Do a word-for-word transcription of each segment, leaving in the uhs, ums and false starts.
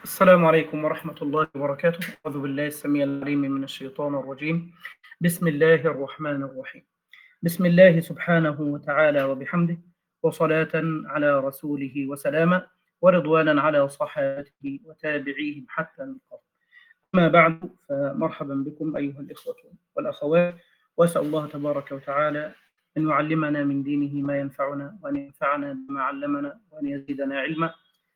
السلام عليكم ورحمة الله وبركاته. أعوذ بالله السميع العليم من الشيطان الرجيم. بسم الله الرحمن الرحيم. بسم الله سبحانه وتعالى وبحمده، وصلاة على رسوله وسلاما، ورضوانا على صحابته وتابعيهم حتى نلقاه. أما بعد، فمرحبا بكم أيها الإخوة والأخوات، وأسأل الله تبارك وتعالى أن يعلمنا من دينه ما ينفعنا، وأن ينفعنا بما علمنا، وأن يزيدنا علما.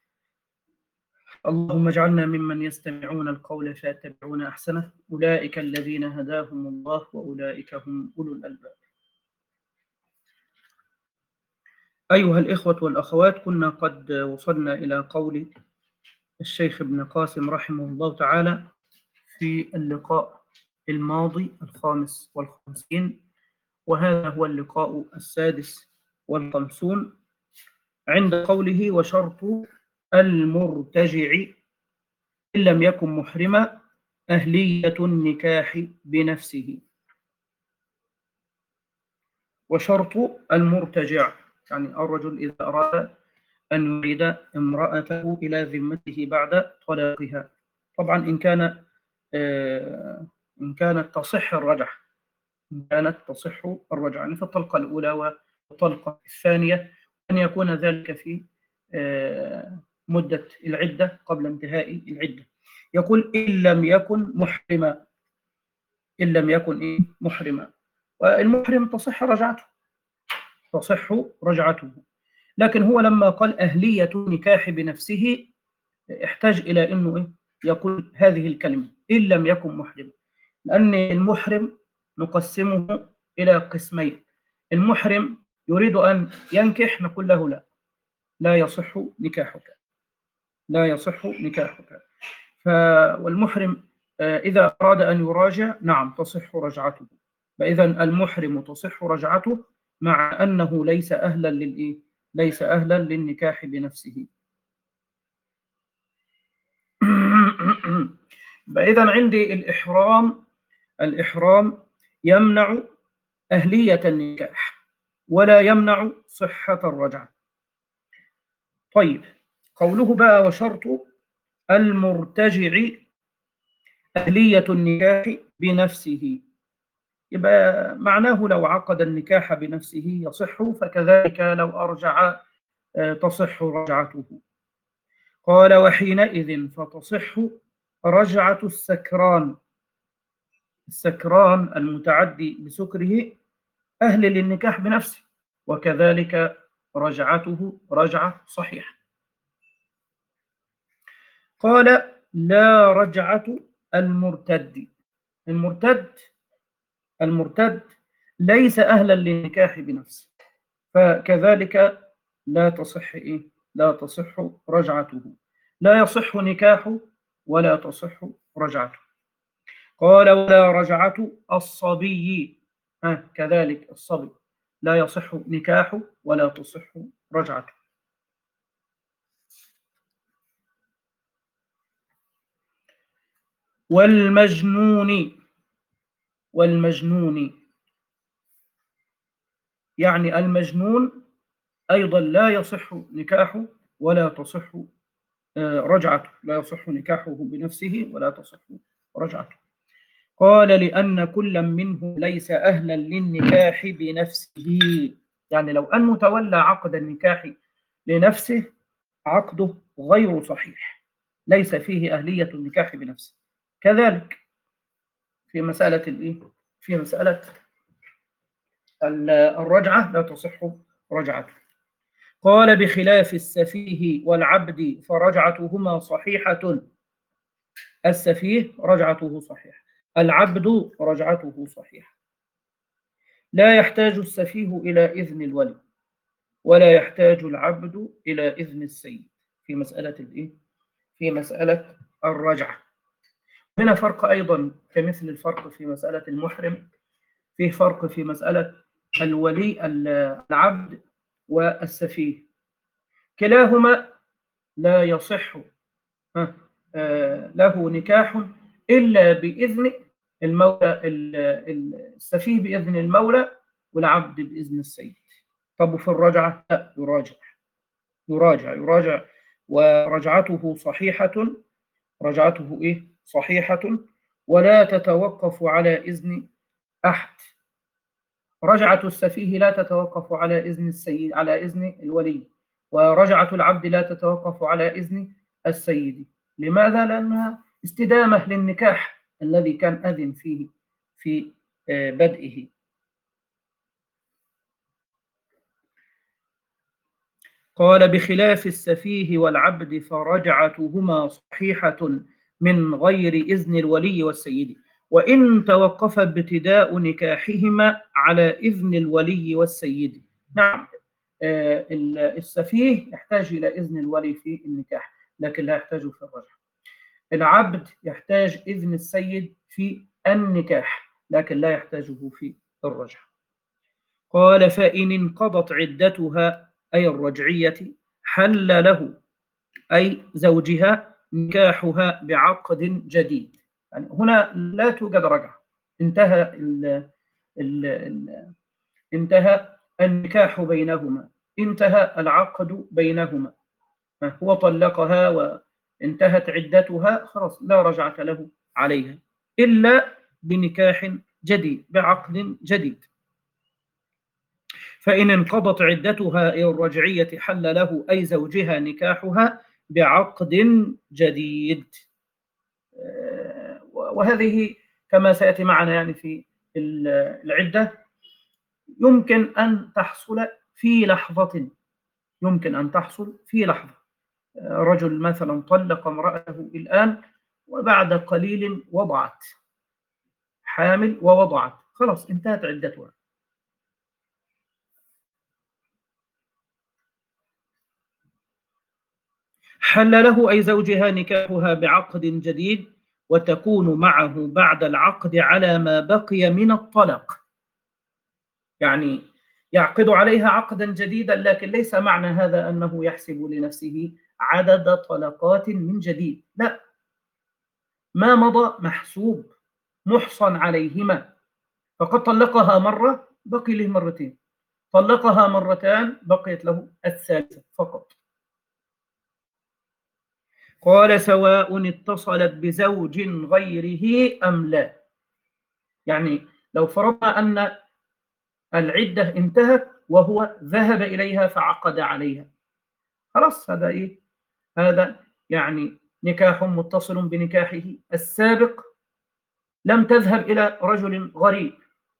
اللهم اجعلنا ممن يستمعون القول فيتبعون أحسنه، أولئك الذين هداهم الله وأولئك هم أولو الألباب. أيها الإخوة والأخوات، كنا قد وصلنا إلى قول الشيخ ابن قاسم رحمه الله تعالى في اللقاء الماضي الخامس والخمسين، وهذا هو اللقاء السادس والخمسون، عند قوله: وشرط المرتجع إن لم يكن محرما أهلية النكاح بنفسه. وشرط المرتجع يعني الرجل إذا أراد أن يريد امرأته إلى ذمته بعد طلاقها، طبعا إن كان آه إن كانت تصح الرجعة إن كانت تصح الرجعة يعني في الطلقة الأولى والطلقة الثانية، أن يكون ذلك في آه مدة العدة قبل انتهاء العدة. يقول: إن لم يكن محرما إن لم يكن إيه محرما والمحرم تصح رجعته تصح رجعته لكن هو لما قال أهلية النكاح بنفسه احتاج إلى أنه إيه يقول هذه الكلمة إن لم يكن محرما، لأن المحرم نقسمه إلى قسمين. المحرم يريد أن ينكح، نقول له لا لا يصح نكاحك لا يصح نكاحك ف... والمحرم إذا أراد أن يراجع نعم تصح رجعته. فإذا المحرم تصح رجعته مع أنه ليس أهلا للإيه؟ ليس أهلا للنكاح بنفسه. فإذا عندي الإحرام الإحرام يمنع أهلية النكاح ولا يمنع صحة الرجعة. طيب، قوله بقى: وشرط المرتجع أهلية النكاح بنفسه، يبقى معناه لو عقد النكاح بنفسه يصح، فكذلك لو أرجع تصح رجعته. قال: وحينئذ فتصح رجعة السكران السكران المتعدي بسكره أهل للنكاح بنفسه، وكذلك رجعته رجعة صحيحة. قال: لا رجعة المرتد المرتد المرتد ليس أهلا للنكاح بنفسه، فكذلك لا تصح إيه؟ لا تصح رجعته، لا يصح نكاحه ولا تصح رجعته. قال: ولا رجعة الصبي ها كذلك الصبي لا يصح نكاحه ولا تصح رجعته. والمجنون والمجنون يعني المجنون أيضا لا يصح نكاحه ولا تصح رجعته لا يصح نكاحه بنفسه ولا تصح رجعته. قال: لأن كل منهم ليس أهلا للنكاح بنفسه، يعني لو أنه تولى عقد النكاح لنفسه عقده غير صحيح، ليس فيه أهلية النكاح بنفسه. كذلك في مسألة الإيه؟ في مسألة الرجعة لا تصح رجعته. قال: بخلاف السفيه والعبد فرجعتهما صحيحة. السفيه رجعته صحيحة، العبد رجعته صحيحة. لا يحتاج السفيه إلى إذن الولي ولا يحتاج العبد إلى إذن السيد في مسألة الإيه؟ في مسألة الرجعة. هنا فرق أيضا كمثل الفرق في مسألة المحرم، فيه فرق في مسألة الولي العبد والسفيه، كلاهما لا يصح له نكاح إلا بإذن المولى، السفيه بإذن المولى والعبد بإذن السيد. طب في الرجعة لا، يراجع يراجع يراجع ورجعته صحيحة رجعته إيه؟ صحيحة ولا تتوقف على إذن أحد. رجعة السفيه لا تتوقف على إذن السيد، على إذن الولي، ورجعة العبد لا تتوقف على إذن السيد. لماذا؟ لأنها استدامة للنكاح الذي كان أذن فيه في بدئه. قال: بخلاف السفيه والعبد فرجعتهما صحيحة من غير إذن الولي والسيد، وإن توقف ابتداء نكاحهما على إذن الولي والسيد. نعم، السفيه يحتاج إلى إذن الولي في النكاح لكن لا يحتاج في الرجعة. العبد يحتاج إذن السيد في النكاح لكن لا يحتاجه في الرجعة. قال: فإن انقضت عدتها أي الرجعية حل له أي زوجها نكاحها بعقد جديد. يعني هنا لا توجد رجعة، انتهى ال ال ال انتهى النكاح بينهما، انتهى العقد بينهما، هو طلقها وانتهت عدتها، خلاص لا رجعة له عليها إلا بنكاح جديد بعقد جديد. فإن انقضت عدتها أي الرجعية حل له أي زوجها نكاحها بعقد جديد. وهذه كما سيأتي معنا يعني في العدة يمكن أن تحصل في لحظة، يمكن أن تحصل في لحظة. رجل مثلا طلق امرأته الآن وبعد قليل وضعت، حامل ووضعت، خلاص انتهت عدتها. حل له أي زوجها نكاحها بعقد جديد وتكون معه بعد العقد على ما بقي من الطلاق. يعني يعقد عليها عقدا جديدا لكن ليس معنى هذا أنه يحسب لنفسه عدد طلقات من جديد، لا، ما مضى محسوب محصن عليهما. فقد طلقها مرة بقي له مرتين، طلقها مرتان بقيت له الثالثة فقط. قال: سواء اتصلت بزوج غيره أم لا. يعني لو فرضنا أن العدة انتهت وهو ذهب إليها فعقد عليها، خلاص هذا إيه؟ هذا يعني نكاح متصل بنكاحه السابق، لم تذهب إلى رجل غريب.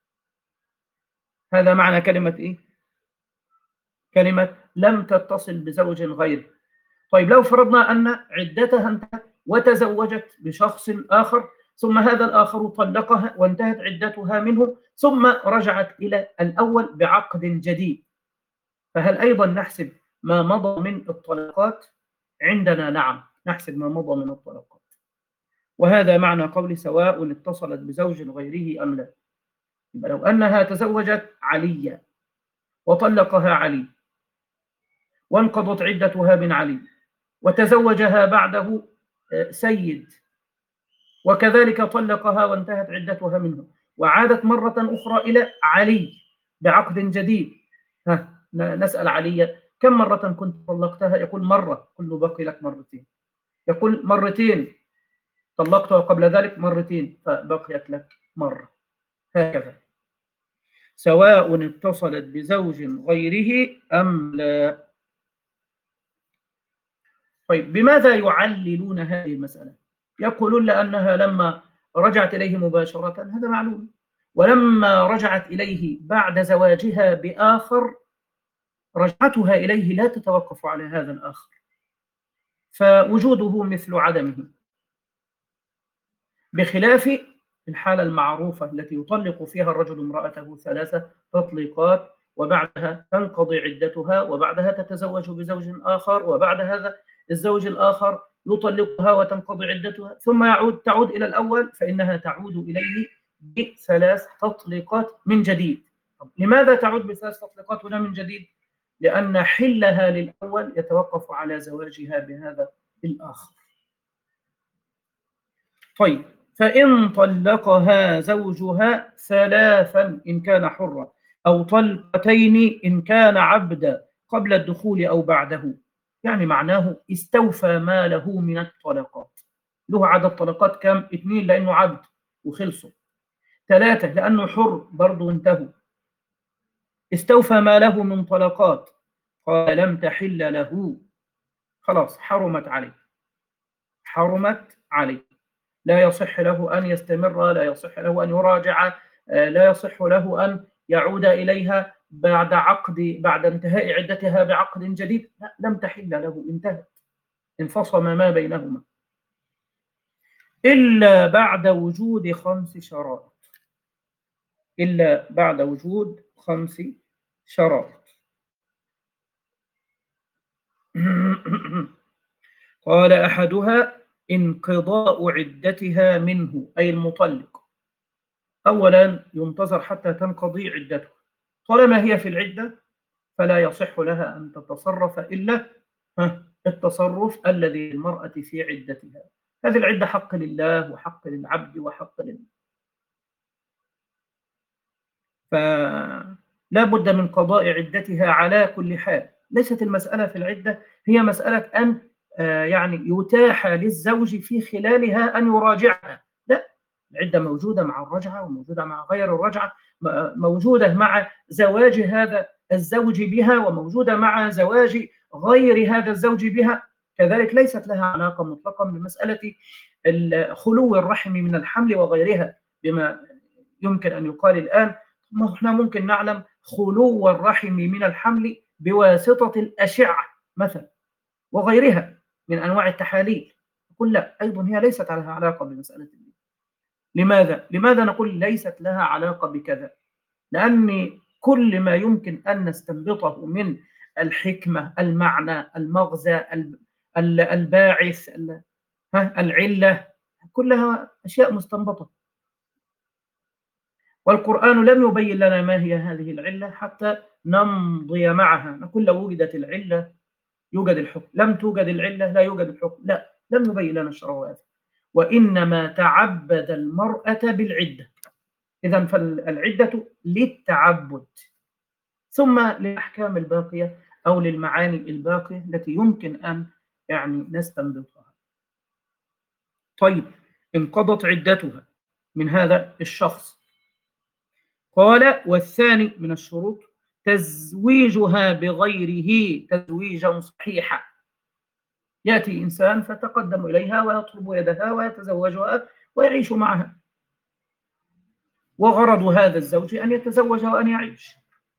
هذا معنى كلمة إيه؟ كلمة لم تتصل بزوج غيره. طيب لو فرضنا أن عدتها انتهت وتزوجت بشخص آخر ثم هذا الآخر طلقها وانتهت عدتها منه ثم رجعت إلى الأول بعقد جديد، فهل أيضا نحسب ما مضى من الطلقات؟ عندنا نعم، نحسب ما مضى من الطلقات. وهذا معنى قول سواء اتصلت بزوج غيره أم لا. لو أنها تزوجت عليا وطلقها علي وانقضت عدتها من علي وتزوجها بعده سيد وكذلك طلقها وانتهت عدتها منه وعادت مرة أخرى إلى علي بعقد جديد، ها نسأل علي كم مرة كنت طلقتها؟ يقول مرة، كل بقي لك مرتين. يقول مرتين طلقتها قبل ذلك مرتين فبقيت لك مرة، هكذا. سواء اتصلت بزوج غيره أم لا. طيب بماذا يعللون هذه المسألة؟ يقولون لأنها لما رجعت إليه مباشرة هذا معلوم، ولما رجعت إليه بعد زواجها بآخر رجعتها إليه لا تتوقف على هذا الآخر، فوجوده مثل عدمه، بخلاف الحالة المعروفة التي يطلق فيها الرجل امرأته ثلاثة تطليقات وبعدها تنقضي عدتها وبعدها تتزوج بزوج آخر وبعد هذا الزوج الآخر يطلقها وتنقضي عدتها ثم يعود تعود إلى الأول، فإنها تعود إليه بثلاث تطليقات من جديد. لماذا تعود بثلاث تطليقات هنا من جديد؟ لأن حلها للأول يتوقف على زواجها بهذا الآخر. طيب فإن طلقها زوجها ثلاثا إن كان حرا أو طلقتين إن كان عبدا قبل الدخول أو بعده، يعني معناه استوفى ما له من الطلقات. له عدد طلقات كام؟ اثنين لأنه عبد وخلصوا. ثلاثة لأنه حر برضه انتهوا. استوفى ما له من طلقات، قال لم تحل له، خلاص حرمت عليه، حرمت عليه، لا يصح له أن يستمر، لا يصح له أن يراجع، لا يصح له أن يعود إليها بعد عقد بعد انتهاء عدتها بعقد جديد، لا، لم تحل له، انتهت، انفصم ما بينهما، إلا بعد وجود خمس شرائط، إلا بعد وجود خمس شرائط. قال أحدها انقضاء عدتها منه، أي المطلق. أولا ينتظر حتى تنقضي عدته، طالما هي في العدة فلا يصح لها أن تتصرف إلا التصرف الذي للمرأة في عدتها. هذه العدة حق لله وحق للعبد وحق لله، فلا بد من قضاء عدتها على كل حال. ليست المسألة في العدة هي مسألة أن يعني يتاح للزوج في خلالها أن يراجعها، لا، العدة موجودة مع الرجعة وموجودة مع غير الرجعة، موجودة مع زواج هذا الزوج بها وموجودة مع زواج غير هذا الزوج بها كذلك. ليست لها علاقة مطلقا بمسألة خلو الرحم من الحمل وغيرها، بما يمكن أن يقال الآن احنا ممكن نعلم خلو الرحم من الحمل بواسطة الأشعة مثلا وغيرها من أنواع التحاليل، نقول لا، أيضا هي ليست لها علاقة بمسألة دي. لماذا؟ لماذا نقول ليست لها علاقة بكذا؟ لأن كل ما يمكن أن نستنبطه من الحكمة، المعنى، المغزى، الباعث، العلة، كلها أشياء مستنبطة، والقرآن لم يبين لنا ما هي هذه العلة حتى نمضي معها. نقول لو وجدت العلة يوجد الحكم، لم توجد العلة لا يوجد الحكم، لا، لم يبين لنا الشرع هذا، وإنما تعبد المرأة بالعدة. إذن فالعدة للتعبد، ثم للأحكام الباقية أو للمعاني الباقية التي يمكن أن يعني نستنبطها. طيب، انقضت عدتها من هذا الشخص. قال والثاني من الشروط تزويجها بغيره تزويجا صحيحا، يأتي إنسان فتقدم إليها ويطلب يدها ويتزوجها ويعيش معها، وغرض هذا الزوج أن يتزوج وأن يعيش.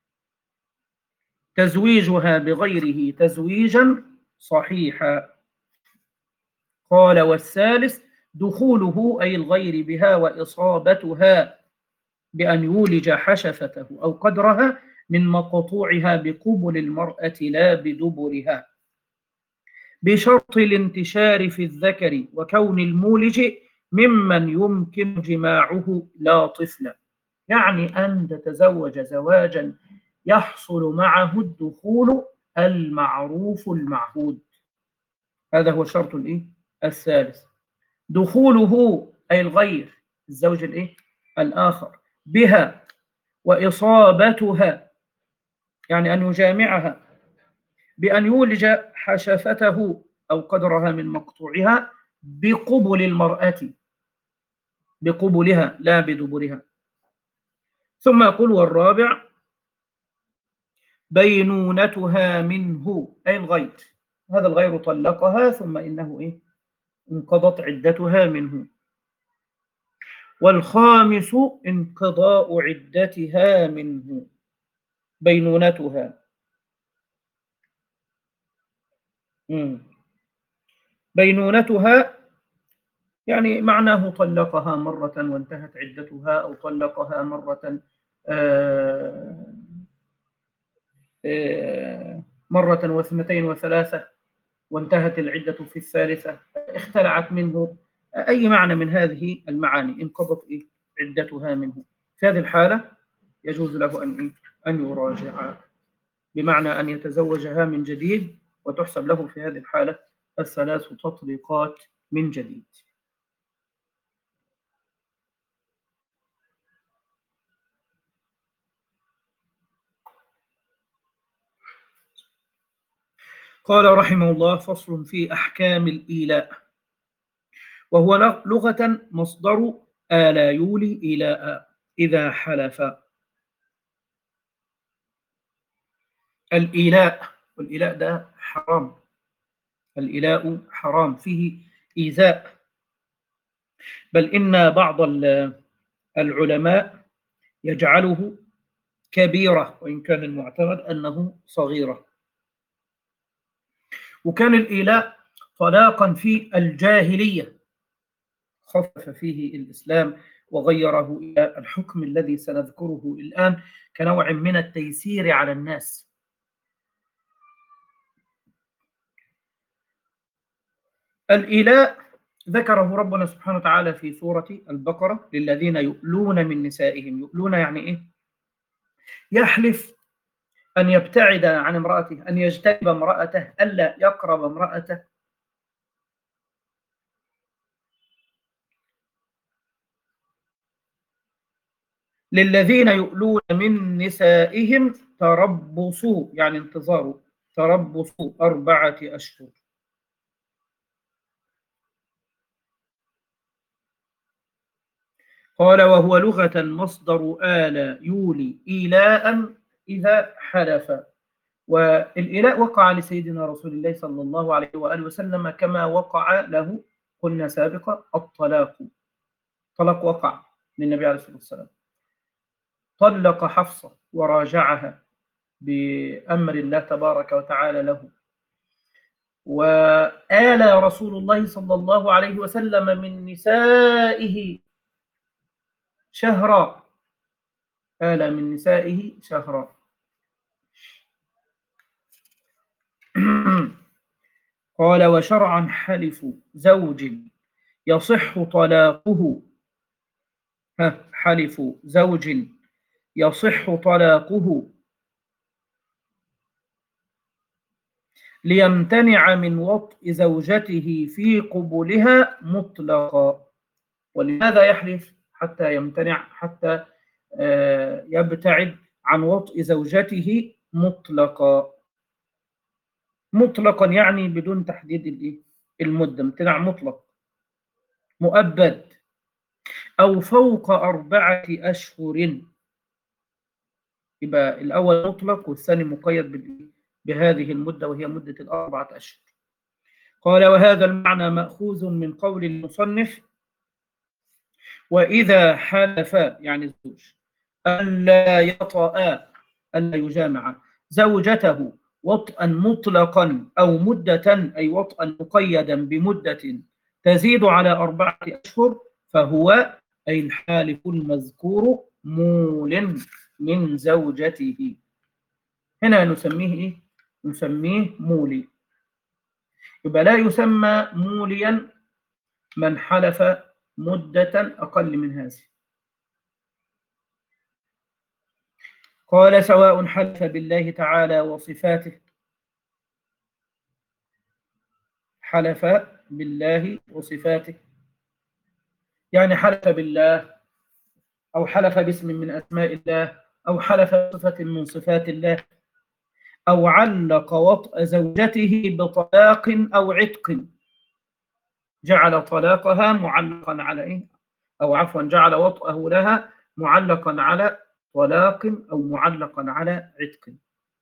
تزويجها بغيره تزويجا صحيحا. قال والثالث دخوله أي الغير بها وإصابتها بأن يولج حشفته أو قدرها من مقطوعها بقبل المرأة لا بدبرها، بشرط الانتشار في الذكر وكون المولج ممن يمكن جماعه لا طفلا، يعني أن تتزوج زواجا يحصل معه الدخول المعروف المعهود. هذا هو شرط الإيه؟ الثالث. دخوله أي الغير، الزوج الإيه؟ الآخر، بها وإصابتها يعني أن يجامعها بأن يولج حشفته أو قدرها من مقطوعها بقبل المرأة، بقبلها لا بدبرها. ثم يقول والرابع بينونتها منه أي الغير، هذا الغير طلقها ثم إنه إيه؟ انقضت عدتها منه. والخامس انقضاء عدتها منه، بينونتها. مم. بينونتها يعني معناه طلقها مرة وانتهت عدتها، أو طلقها مرة آه آه مرة واثنتين وثلاثة وانتهت العدة في الثالثة، اختلعت منه أي معنى من هذه المعاني، انقضت إيه؟ عدتها منه. في هذه الحالة يجوز له أن أن يراجع، بمعنى أن يتزوجها من جديد، وتحسب له في هذه الحالة الثلاث تطليقات من جديد. قال رحمه الله فصل في أحكام الإيلاء. وهو لغة مصدر آل يولي إلاء إذا حلف. الإيلاء، والإيلاء ده حرام، الإيلاء حرام فيه إيذاء، بل إن بعض العلماء يجعله كبيرة وإن كان المعتمد أنه صغيرة. وكان الإيلاء طلاقا في الجاهلية، خفف فيه الإسلام وغيره إلى الحكم الذي سنذكره الآن كنوع من التيسير على الناس. الإيلاء ذكره ربنا سبحانه وتعالى في سورة البقرة للذين يؤلون من نسائهم. يؤلون يعني إيه؟ يحلف أن يبتعد عن امرأته، أن يجتنب امرأته، ألا يقرب امرأته. للذين يؤلون من نسائهم تربصوا، يعني انتظار، تربصوا أربعة أشهر. قال وهو لغة مصدر آل يولي إيلاء إذا حلف. والإيلاء وقع لسيدنا رسول الله صلى الله عليه وآله وسلم كما وقع له، قلنا سابقا، الطلاق. طلاق وقع للنبي عليه الصلاة والسلام، طلق حفصة وراجعها بأمر الله تبارك وتعالى له. وآل رسول الله صلى الله عليه وسلم من نسائه شهرا، آل من نسائه شهرا. قال وشرعا حلف زوج يصح طلاقه، حلف زوج يصح طلاقه ليمتنع من وطء زوجته في قبلها مطلقا. ولماذا يحلف؟ حتى يمتنع، حتى يبتعد عن وطء زوجته مطلقا. مطلقا يعني بدون تحديد المدة، امتناع مطلق مؤبد، أو فوق أربعة أشهر. يبقى الأول مطلق والثاني مقيد بهذه المدة وهي مدة الأربعة أشهر. قال وهذا المعنى مأخوذ من قول المصنف وإذا حلف، يعني الزوج، ألا يطأ، ألا يجامع زوجته وطئا مطلقا أو مدة، أي وطئا مقيدا بمدة تزيد على أربعة أشهر، فهو أي الحالف المذكور مول من زوجته. هنا نسميه إيه؟ نسميه مولي. يبقى لا يسمى موليا من حلف مدة أقل من هذه. قال سواء حلف بالله تعالى وصفاته، حلف بالله وصفاته يعني حلف بالله، أو حلف باسم من أسماء الله، أو حلف بصفة من صفات الله، أو علق وطأ زوجته بطلاق أو عتق، جعل طلاقها معلقا على إيه؟ أو عفوا جعل وطأه لها معلقا على طلاق أو معلقا على عتق.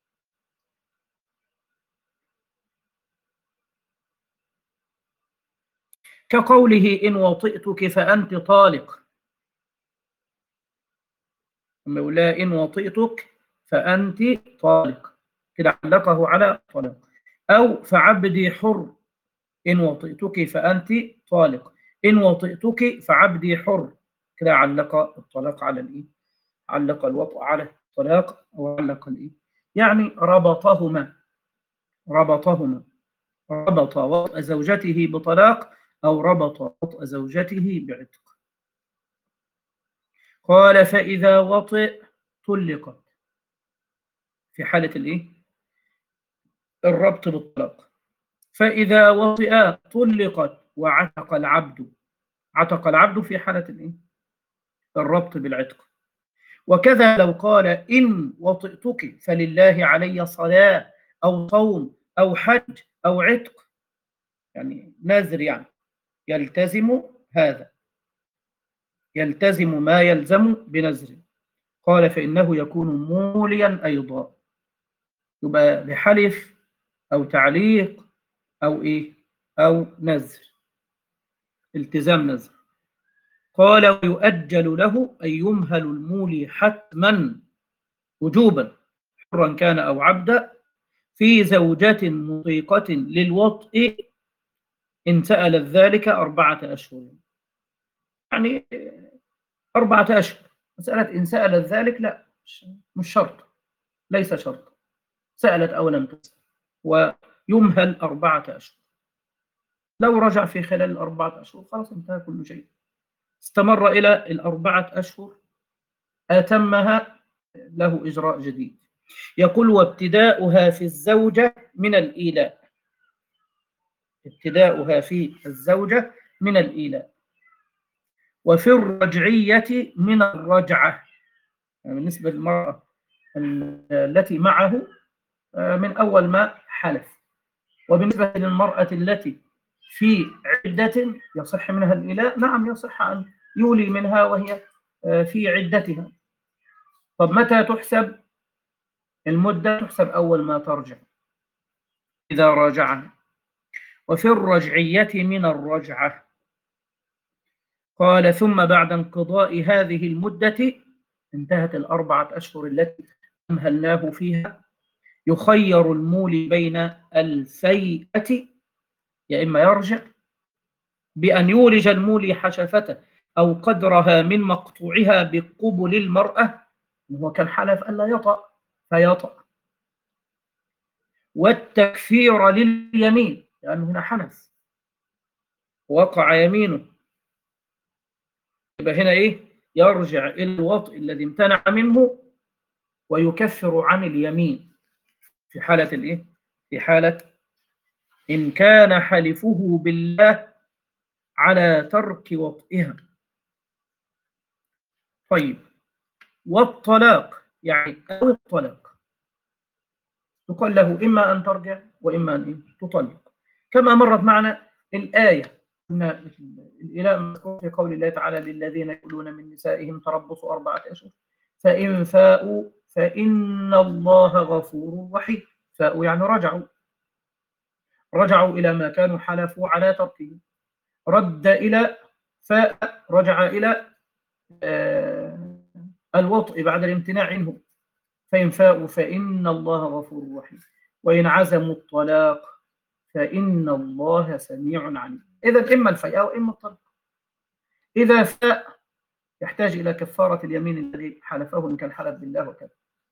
كقوله إن وطئتك فأنت طالق، لما يقول لها إن وطئتك فأنت طالق كده علقه على طلاق. أو فعبدي حر، إن وطئتك فأنت طالق، إن وطئتك فعبدي حر، كده علق الطلاق على الإيه؟ علق الوطء على الطلاق، أو علق الإيه؟ يعني ربطهما، ربطهما، ربط وطأ زوجته بطلاق أو ربط وطأ زوجته بعتق. قال فإذا وطئ طلقت، في حالة الإيه؟ الربط بالطلاق. فإذا وطئ طلقت وعتق العبد، عتق العبد في حالة الإيه؟ الربط بالعتق. وكذا لو قال إن وطئتك فلله علي صلاة أو صوم أو حج أو عتق، يعني نذر، يعني يلتزم هذا، يلتزم ما يلزم بنذر. قال فإنه يكون موليا أيضا، يبقى بحلف أو تعليق أو إيه أو نذر، التزام نذر. قال ويؤجل له أي يمهل المولي حتما وجوبا حرا كان أو عبدا في زوجة مطيقة للوطء إن سألت ذلك أربعة أشهر. يعني أربعة أشهر، مسألة إن سألت ذلك لا، مش شرط، ليس شرط، سألت أو لم تسأل، ويمهل أربعة أشهر. لو رجع في خلال الأربعة أشهر خلاص انتهى كل شيء. استمر إلى الأربعة أشهر أتمها، له إجراء جديد. يقول وابتداؤها في الزوجة من الإيلاء، ابتداؤها في الزوجة من الإيلاء، وفي الرجعية من الرجعة، يعني بالنسبة للمرأة التي معه من أول ما حلف. وبالنسبة للمرأة التي في عدة يصح منها الإيلاء، نعم يصح أن يولي منها وهي في عدتها. طب متى تحسب المدة؟ تحسب أول ما ترجع إذا راجعنا. وفي الرجعية من الرجعة. قال ثم بعد انقضاء هذه المدة، انتهت الأربعة أشهر التي أمهلناه فيها، يخير المولي بين الفيئة، يا إما يرجع بأن يولج المولي حشفته أو قدرها من مقطوعها بقبل المرأة، هو كان حلف ألا يطأ فيطأ، والتكفير لليمين لأنه هنا حنث وقع يمينه، يبقى هنا إيه؟ يرجع إلى الوطء الذي امتنع منه ويكفر عن اليمين في حالة الإيه؟ في حالة إن كان حلفه بالله على ترك وطئها. طيب والطلاق، يعني أو الطلاق يقال له إما أن ترجع وإما أن تطلق، كما مرت معنا الآية أن الإله مذكور في قول الله تعالى للذين يقولون من نسائهم تربص أربعة أشهر فإن فاءوا فإن الله غفور رحيم. فاءوا يعني رجعوا، رجعوا إلى ما كانوا حلفوا على تركه، رد إلى فاء رجع إلى آه الوطء بعد الامتناع عنه، فإن فاءوا فإن الله غفور رحيم، وإن عزموا الطلاق فإن الله سميع عليم. إذا إما الفيء وإما الطلاق. إذا فاء يحتاج إلى كفارة اليمين الذي حلفه إن كان حلف بالله وكذا،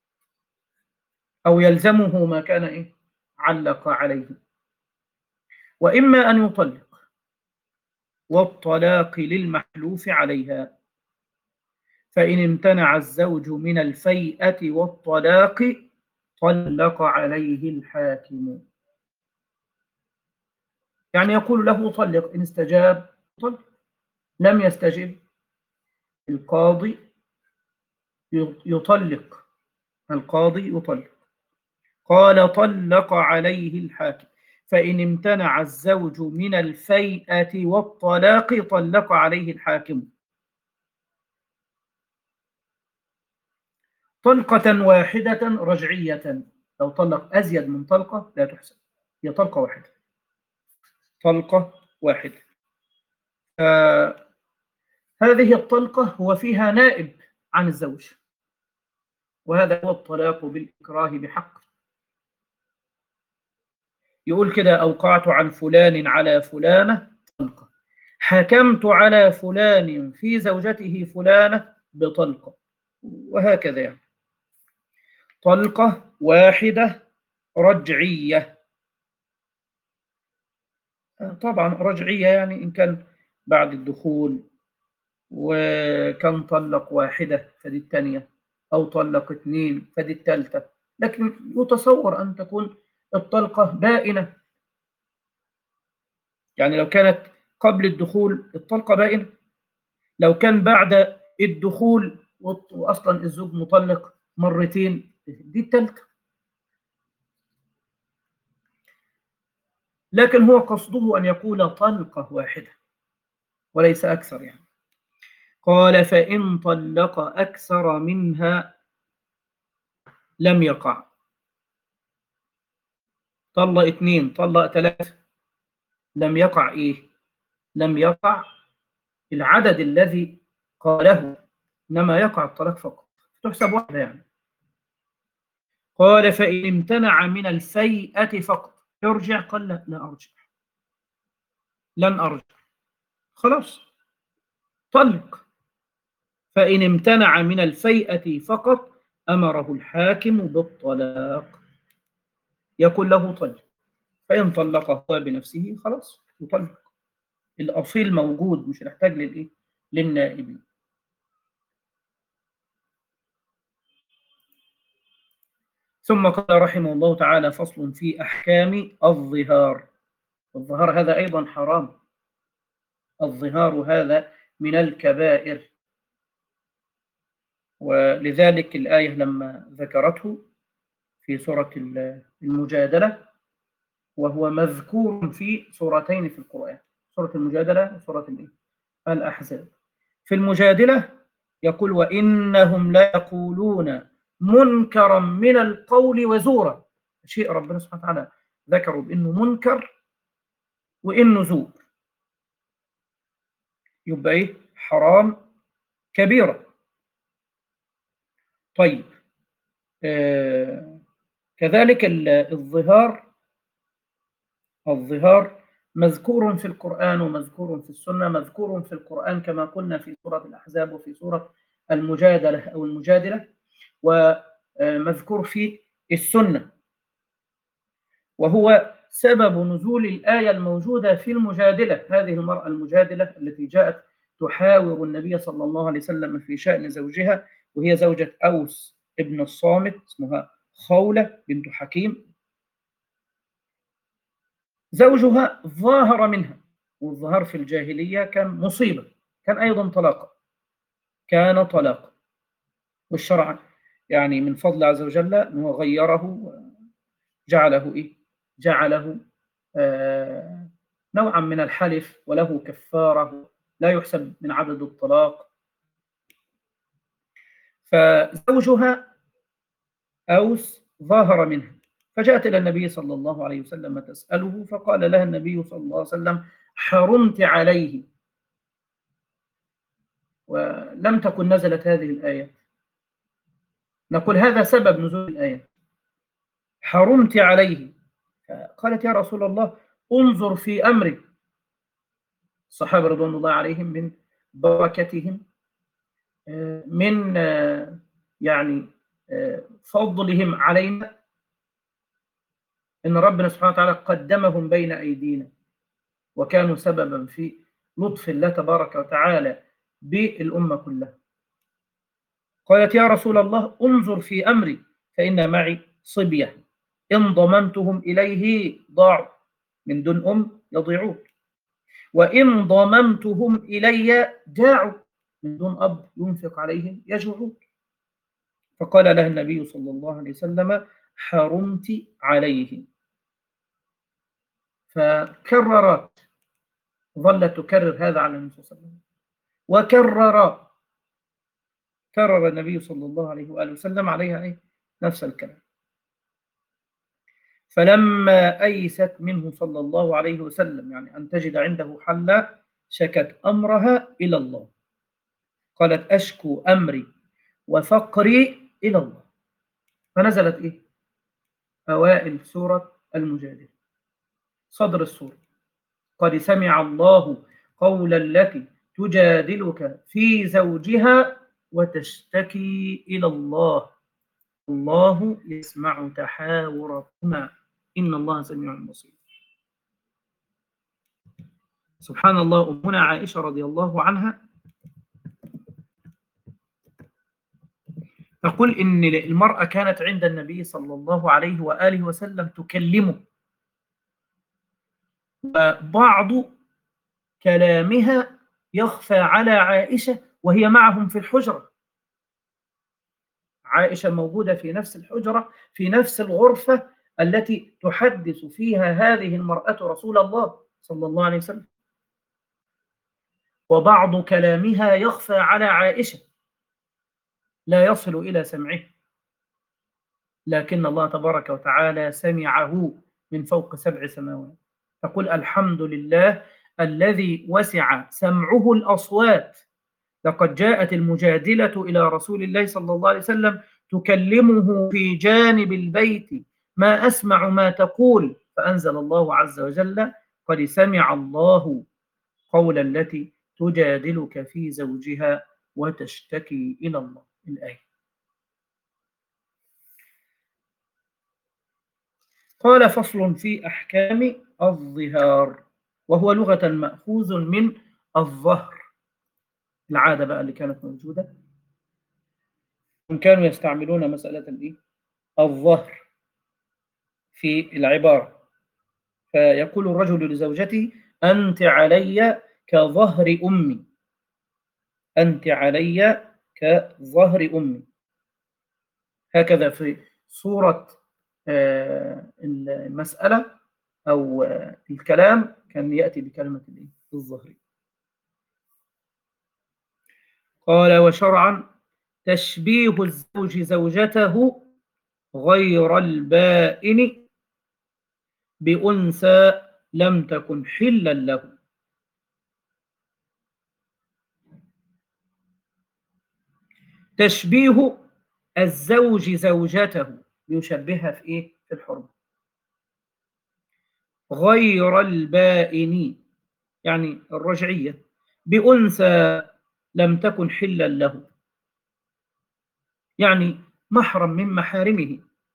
أو يلزمه ما كان إيه علق عليه. وإما أن يطلق، والطلاق للمحلوف عليها، فإن امتنع الزوج من الفيئة والطلاق طلق عليه الحاكم. يعني يقول له طلق، إن استجاب طلق، لم يستجب القاضي يطلق، القاضي يطلق. قال طلق عليه الحاكم، فإن امتنع الزوج من الفيئة والطلاق طلق عليه الحاكم طلقة واحدة رجعية. لو طلق أزيد من طلقة لا تحسب، هي طلقة واحدة، طلقة واحدة. آه هذه الطلقة هو فيها نائب عن الزوج، وهذا هو الطلاق بالإكراه بحق. يقول كده أوقعت عن فلان على فلانة طلقة، حكمت على فلان في زوجته فلانة بطلقة، وهكذا يعني. طلقة واحدة رجعية. طبعا رجعية يعني إن كان بعد الدخول وكان طلق واحدة فدي الثانية، أو طلق اثنين فدي الثالثة، لكن يتصور أن تكون الطلقة بائنة. يعني لو كانت قبل الدخول الطلقة بائنة، لو كان بعد الدخول وأصلا الزوج مطلق مرتين دي الثالثة. لكن هو قصده أن يقول طلقة واحدة، وليس أكثر يعني. قال فإن طلق أكثر منها لم يقع. طلق اثنين، طلق ثلاثة، لم يقع إيه؟ لم يقع العدد الذي قاله، إنما يقع الطلاق فقط، تحسب واحدة يعني. قال فإن امتنع من الفيئة فقط يرجع؟ قال لا، لا أرجع، لن أرجع، خلاص طلق. فإن امتنع من الفيئة فقط أمره الحاكم بالطلاق، يقول له طلق. فإن طلقه بنفسه خلاص يطلق، الأصيل موجود، مش نحتاج للإيه؟ للنائبين. ثم قال رحمه الله تعالى فصل في أحكام الظهار. الظهار هذا أيضا حرام، الظهار هذا من الكبائر، ولذلك الآية لما ذكرته في سورة المجادلة، وهو مذكور في سورتين في القرآن، سورة المجادلة وسورة الأحزاب. في المجادلة يقول وإنهم لا يقولون منكرا من القول وزورا، شيء ربنا سبحانه وتعالى ذكروا بأنه منكر وإنه زور، يبقى إيه؟ حرام كبيرة. طيب آه كذلك الظهار، الظهار مذكور في القرآن ومذكور في السنة. مذكور في القرآن كما قلنا في سورة الأحزاب وفي سورة المجادلة أو المجادلة، ومذكور في السنة، وهو سبب نزول الآية الموجودة في المجادلة. هذه المرأة المجادلة التي جاءت تحاور النبي صلى الله عليه وسلم في شأن زوجها، وهي زوجة أوس ابن الصامت، اسمها خولة بنت حكيم. زوجها ظاهر منها، والظهار في الجاهلية كان مصيبة، كان أيضا طلاقا، كان طلاقا. والشرع يعني من فضل عز وجل أنه غيره، جعله إيه؟ جعله آه نوعا من الحلف، وله كفارة لا يحسب من عدد الطلاق. فزوجها أوس ظاهر منها، فجاءت إلى النبي صلى الله عليه وسلم تسأله، فقال لها النبي صلى الله عليه وسلم حرمت عليه. ولم تكن نزلت هذه الآية، نقول هذا سبب نزول الآية، حرمت عليه. قالت يا رسول الله انظر في أمري. الصحابة رضوان الله عليهم من بركتهم، من يعني فضلهم علينا، إن ربنا سبحانه وتعالى قدمهم بين أيدينا، وكانوا سببا في لطف الله تبارك وتعالى بالأمة كلها. قالت يا رسول الله انظر في أمري فإن معي صبية إن ضممتهم إليه ضاعوا، من دون أم يضيعون، وإن ضممتهم إلي جاعوا، من دون أب ينفق عليهم يجوعون. فقال لها النبي صلى الله عليه وسلم حرمت عليه. فكررت، ظلت تكرر هذا على النبي صلى الله عليه وسلم، وكرر كرر النبي صلى الله عليه وآله وسلم عليها إيه؟ نفس الكلام. فلما أيست منه صلى الله عليه وسلم، يعني أن تجد عنده حلا، شكت أمرها إلى الله، قالت أشكو أمري وفقري إلى الله. فنزلت إيه؟ أوائل سورة المجادلة، صدر السورة، قد سمع الله قول التي تجادلك في زوجها وتشتكي إلى الله الله يسمع تحاوركما إن الله سميع بصير. سبحان الله. أمنا عائشة رضي الله عنها تقول إن المرأة كانت عند النبي صلى الله عليه وآله وسلم تكلمه، وبعض كلامها يخفى على عائشة وهي معهم في الحجرة. عائشة موجودة في نفس الحجرة، في نفس الغرفة التي تحدث فيها هذه المرأة رسول الله صلى الله عليه وسلم. وبعض كلامها يخفى على عائشة لا يصل إلى سمعه، لكن الله تبارك وتعالى سمعه من فوق سبع سماوات. تقول الحمد لله الذي وسع سمعه الأصوات. لقد جاءت المجادلة إلى رسول الله صلى الله عليه وسلم تكلمه في جانب البيت: ما أسمع ما تقول، فأنزل الله عز وجل: قد سمع الله قول التي تجادلك في زوجها وتشتكي إلى الله. الآية. قال: فصل في أحكام الظهار، وهو لغة مأخوذ من الظهر. العادة بقى اللي كانت موجودة، هم كانوا يستعملون مسألة الإيه؟ الظهر في العبارة. فيقول الرجل لزوجته: أنت علي كظهر أمي، أنت علي كظهر أمي. هكذا في صورة المسألة أو الكلام كان يأتي بكلمة الظهر. قال: وشرعا تشبيه الزوج زوجته غير البائن بأنثى لم تكن حلا له. تشبيه الزوج زوجته يشبهها في إيه؟ في الحرمة. غير البائن يعني الرجعية، بأنثى لم تكن حلا له، يعني محرم من محارمه.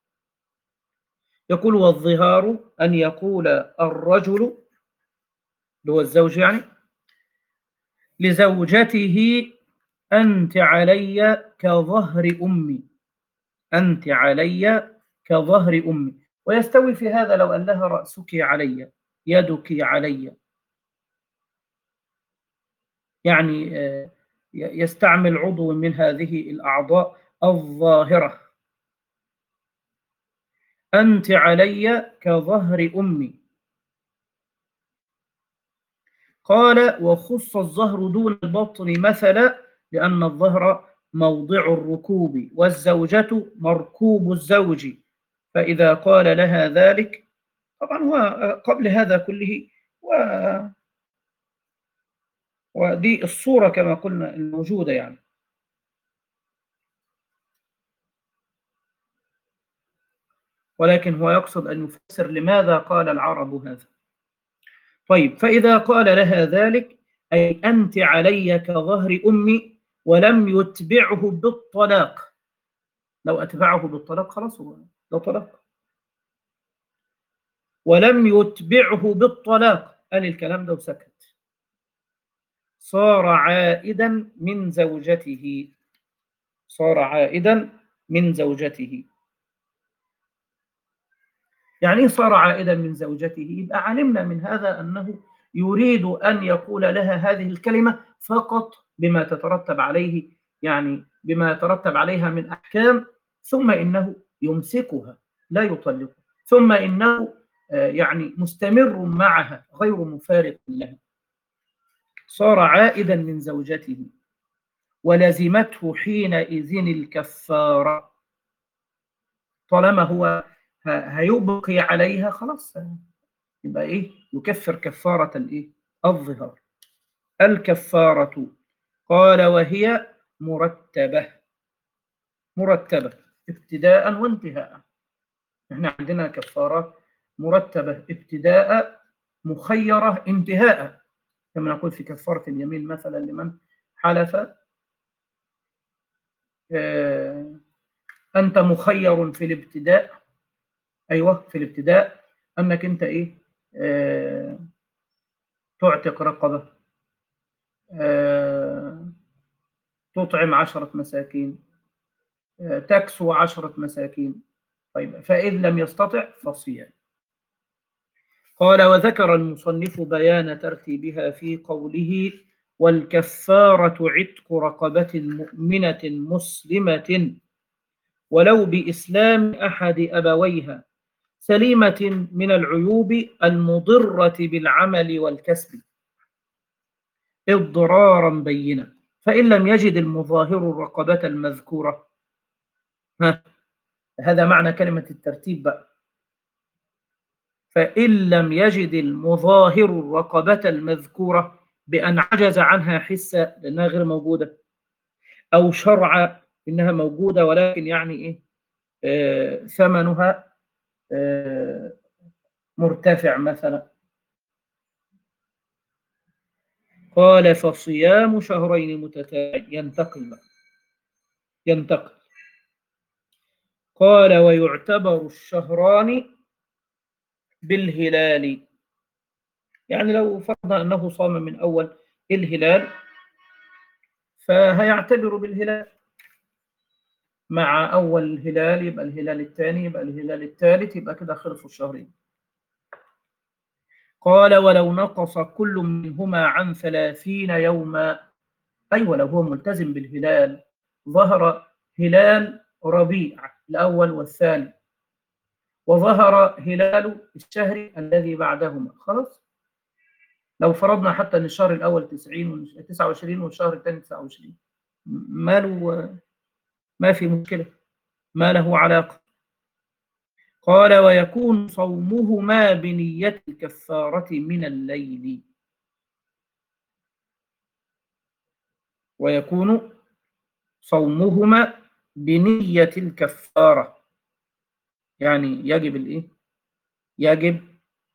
يقول: والظهار أن يقول الرجل اللي هو الزوج يعني لزوجته: أنت علي كظهر أمي، أنت علي كظهر أمي. ويستوي في هذا لو قال لها: رأسك علي، يدك علي، يعني يستعمل عضو من هذه الأعضاء الظاهرة. أنت علي كظهر أمي. قال: وخص الظهر دون البطن مثلا، لأن الظهر موضع الركوب والزوجة مركوب الزوج، فإذا قال لها ذلك، طبعا هو قبل هذا كله، و... ودي الصورة كما قلنا الموجودة يعني. ولكن هو يقصد أن يفسر لماذا قال العرب هذا. طيب، فإذا قال لها ذلك أي أنت علي كظهر أمي، ولم يتبعه بالطلاق. لو أتبعه بالطلاق خلاص هو ده طلاق. ولم يتبعه بالطلاق، قال الكلام ده وسكت، صار عائدا من زوجته، صار عائدا من زوجته. يعني صار عائدا من زوجته، يبقى علمنا من هذا أنه يريد أن يقول لها هذه الكلمة فقط بما تترتب عليه، يعني بما يترتب عليها من أحكام، ثم إنه يمسكها لا يطلقها، ثم إنه يعني مستمر معها غير مفارق لها. صار عائدا من زوجته ولزمته حينئذ الكفارة. طالما هو هيبقي عليها خلاص، يبقى إيه؟ يكفر كفارة الإيه؟ الظهار. الكفارة قال: وهي مرتبة، مرتبة ابتداء وانتهاء. احنا عندنا كفارات مرتبة ابتداء، مخيرة انتهاء، كما نقول في كفارة اليمين مثلا لمن حلف اه أنت مخير في الابتداء، أيوة في الابتداء أنك أنت إيه؟ اه تعتق رقبة، اه تطعم عشرة مساكين، اه تكسو عشرة مساكين. طيب، فإذ لم يستطع فصيام. قال: وذكر المصنف بيان ترتيبها في قوله: والكفارة عتق رقبة مؤمنة مسلمة ولو بإسلام أحد أبويها سليمة من العيوب المضرة بالعمل والكسب. اضرارا بينا. فإن لم يجد المظاهر الرقبة المذكورة، ها هذا معنى كلمة الترتيب بقى. فإن لم يجد المظاهر الرقبة المذكورة بأن عجز عنها حسا لأنها غير موجودة، أو شرعا إنها موجودة ولكن يعني إيه آه ثمنها آه مرتفع مثلا. قال فصيام شهرين متتابعين. ينتقل بقى. ينتقل. قال ويعتبر الشهران بالهلال. يعني لو فرضنا أنه صام من أول الهلال فهيعتبر بالهلال، مع أول الهلال يبقى الهلال الثاني يبقى الهلال الثالث، يبقى كده خلصوا الشهرين. قال ولو نقص كل منهما عن ثلاثين يوما. أيوة لو هو ملتزم بالهلال، ظهر هلال ربيع الأول والثاني وظهر هلال الشهر الذي بعدهما، خلاص. لو فرضنا حتى أن الشهر الأول تسعة وعشرين والشهر الثاني تسعة وعشرين، ما له ما في مشكلة، ما له علاقة. قال ويكون صومهما بنية الكفارة من الليل. ويكون صومهما بنية الكفارة، يعني يجب الإيه؟ يجب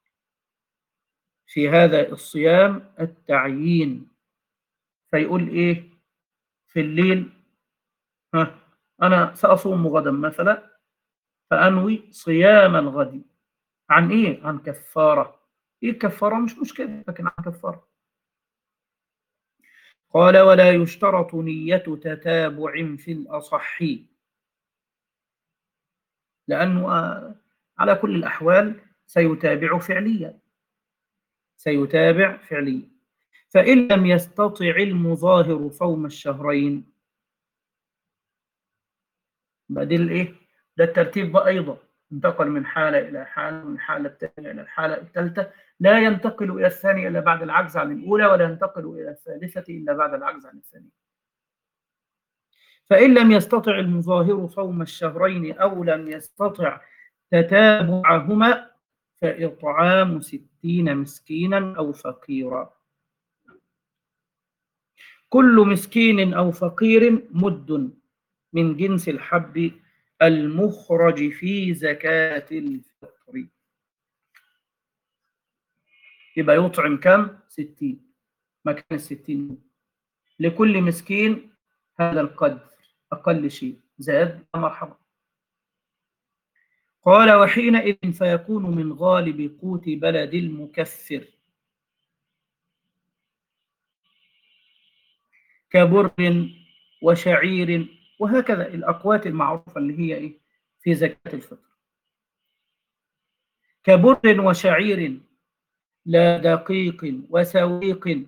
في هذا الصيام التعيين. فيقول إيه في الليل؟ ها أنا سأصوم غدا مثلا، فأنوي صيام الغد عن إيه؟ عن كفارة. إيه الكفارة؟ مش مشكلة، لكن عن كفارة. قال ولا يشترط نية تتابع في الأصح، لأنه على كل الأحوال سيتابع فعليا، سيتابع فعليا. فإن لم يستطع المظاهر صوم الشهرين، بدل إيه؟ ده الترتيب بقى أيضا انتقل من حالة إلى حالة، من حالة الثانية إلى الحالة الثالثة، لا ينتقل إلى الثانية إلا بعد العجز عن الأولى، ولا ينتقل إلى الثالثة إلا بعد العجز عن الثانية. فإن لم يستطع المظاهر صوم الشهرين أو لم يستطع تتابعهما فإطعام ستين مسكينا أو فقيرا. كل مسكين أو فقير مد من جنس الحب المخرج في زكاة الفطر. يبقى يطعم كم؟ ستين مكان الستين. لكل مسكين هذا القدر، أقل شيء، زاد مرحبا. قال وحينئذ فيكون من غالب قوت بلد المكفر كبر وشعير، وهكذا الأقوات المعروفة اللي هي إيه في زكاة الفطر. كبر وشعير لا دقيق وسويق.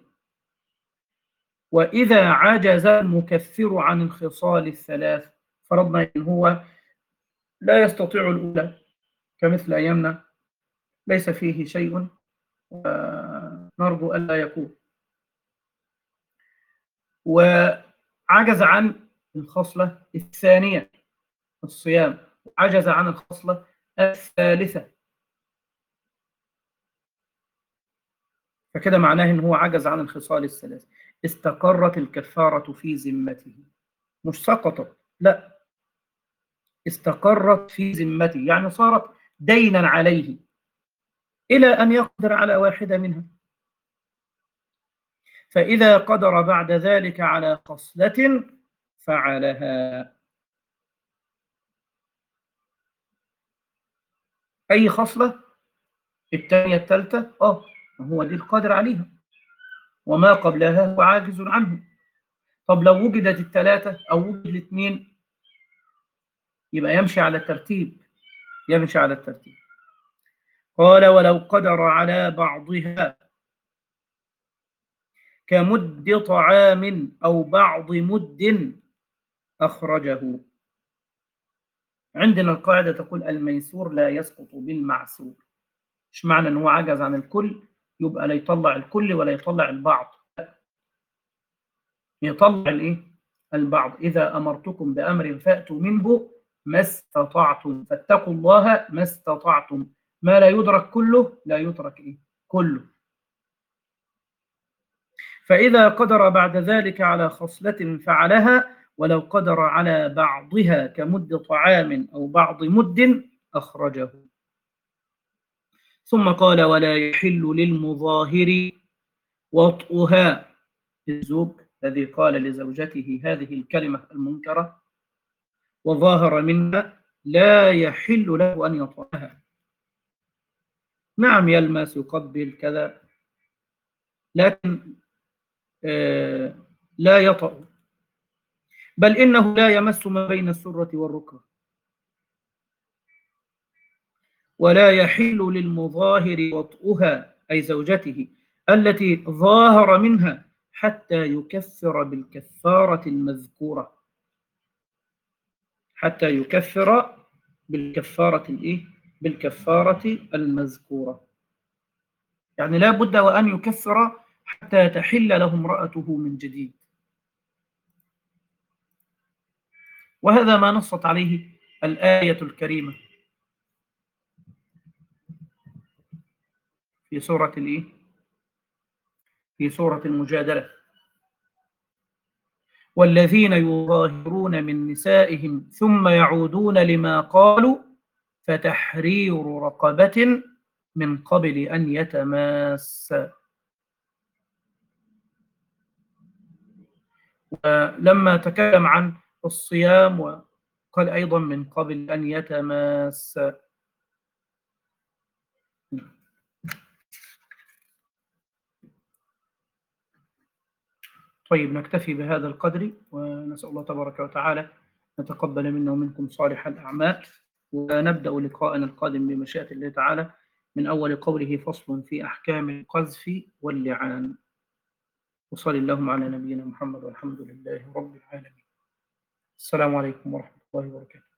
وإذا عجز المكفر عن الخصال الثلاث، فرضنا إن هو لا يستطيع الأولى كمثل أيامنا، ليس فيه شيء ونرجو ألا يكون، وعجز عن الخصلة الثانية الصيام، عجز عن الخصلة الثالثة، فكده معناه إن هو عجز عن الخصال الثلاث، استقرت الكفارة في ذمته، مش سقطت، لا، استقرت في ذمته، يعني صارت دينا عليه إلى أن يقدر على واحدة منها. فإذا قدر بعد ذلك على خصلة فعلها. أي خصلة؟ الثانية الثالثة، آه هو دي القادر عليها، وما قبلها هو عاجز عنه. طب لو وجدت الثلاثة أو وجد الاثنين، يبقى يمشي على الترتيب، يمشي على الترتيب. قال ولو قدر على بعضها كمد طعام أو بعض مد أخرجه. عندنا القاعدة تقول الميسور لا يسقط بالمعسور. مش معنى أنه عجز عن الكل يبقى لا يطلع الكل ولا يطلع البعض، يطلع الإيه؟ البعض. إذا أمرتكم بأمر فأتوا منه ما استطعتم، فاتقوا الله ما استطعتم. ما لا يدرك كله لا يترك إيه؟ كله. فإذا قدر بعد ذلك على خصلة فعلها، ولو قدر على بعضها كمد طعام أو بعض مد أخرجه. ثم قال: ولا يحل للمظاهر وطئها. الزوج الذي قال لزوجته هذه الكلمة المنكرة وظاهر منها لا يحل له أن يطأها. نعم، يلمس يقبل كذا، لكن آه لا يطأ، بل إنه لا يمس ما بين السرة والركبة. ولا يحل للمظاهر وطئها، أي زوجته التي ظاهر منها، حتى يكفر بالكفارة المذكورة، حتى يكفر بالكفارة الإيه؟ بالكفارة المذكورة. يعني لا بد وأن يكفر حتى تحل له امرأته من جديد. وهذا ما نصت عليه الآية الكريمة في سورة الإيه؟ في سورة المجادلة: والذين يظاهرون من نسائهم ثم يعودون لما قالوا فتحرير رقبة من قبل أن يتماسا. ولما تكلم عن الصيام وقال أيضا من قبل أن يتماسا. طيب، نكتفي بهذا القدر، ونسأل الله تبارك وتعالى نتقبل منا ومنكم صالح الأعمال. ونبدأ لقاءنا القادم بمشيئة الله تعالى من أول قوله: فصل في أحكام القذف واللعان. وصلى اللهم على نبينا محمد والحمد لله رب العالمين. السلام عليكم ورحمة الله وبركاته.